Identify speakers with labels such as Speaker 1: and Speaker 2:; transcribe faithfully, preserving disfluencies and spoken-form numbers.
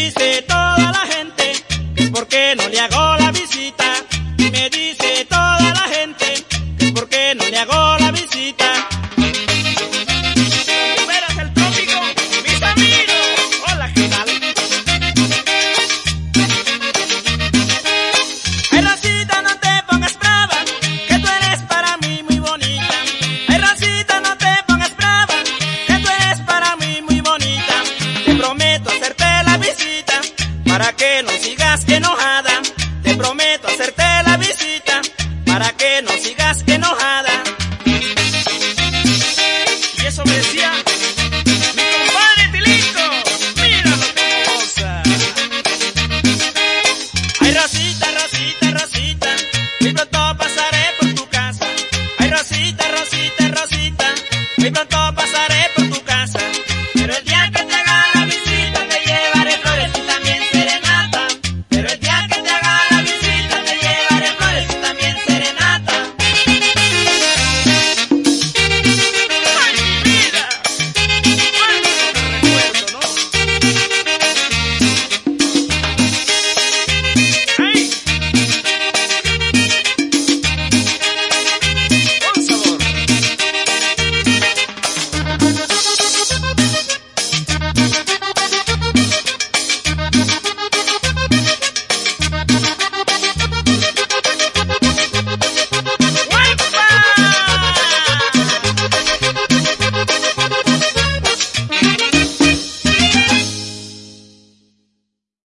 Speaker 1: dice toda la gente que es porque no le hago la visita. Y me dice toda la gente que es porque no le hago la visita.
Speaker 2: Veras el trópico, mis amigos. Hola, ¿qué tal?
Speaker 1: Ay, Rosita, no te pongas brava, que tú eres para mí muy bonita. Ay, Rosita, no te pongas brava, que tú eres para mí muy bonita. Te prometo hacerte la visita para que no sigas enojada. Te prometo hacerte la visita para que no sigas enojada.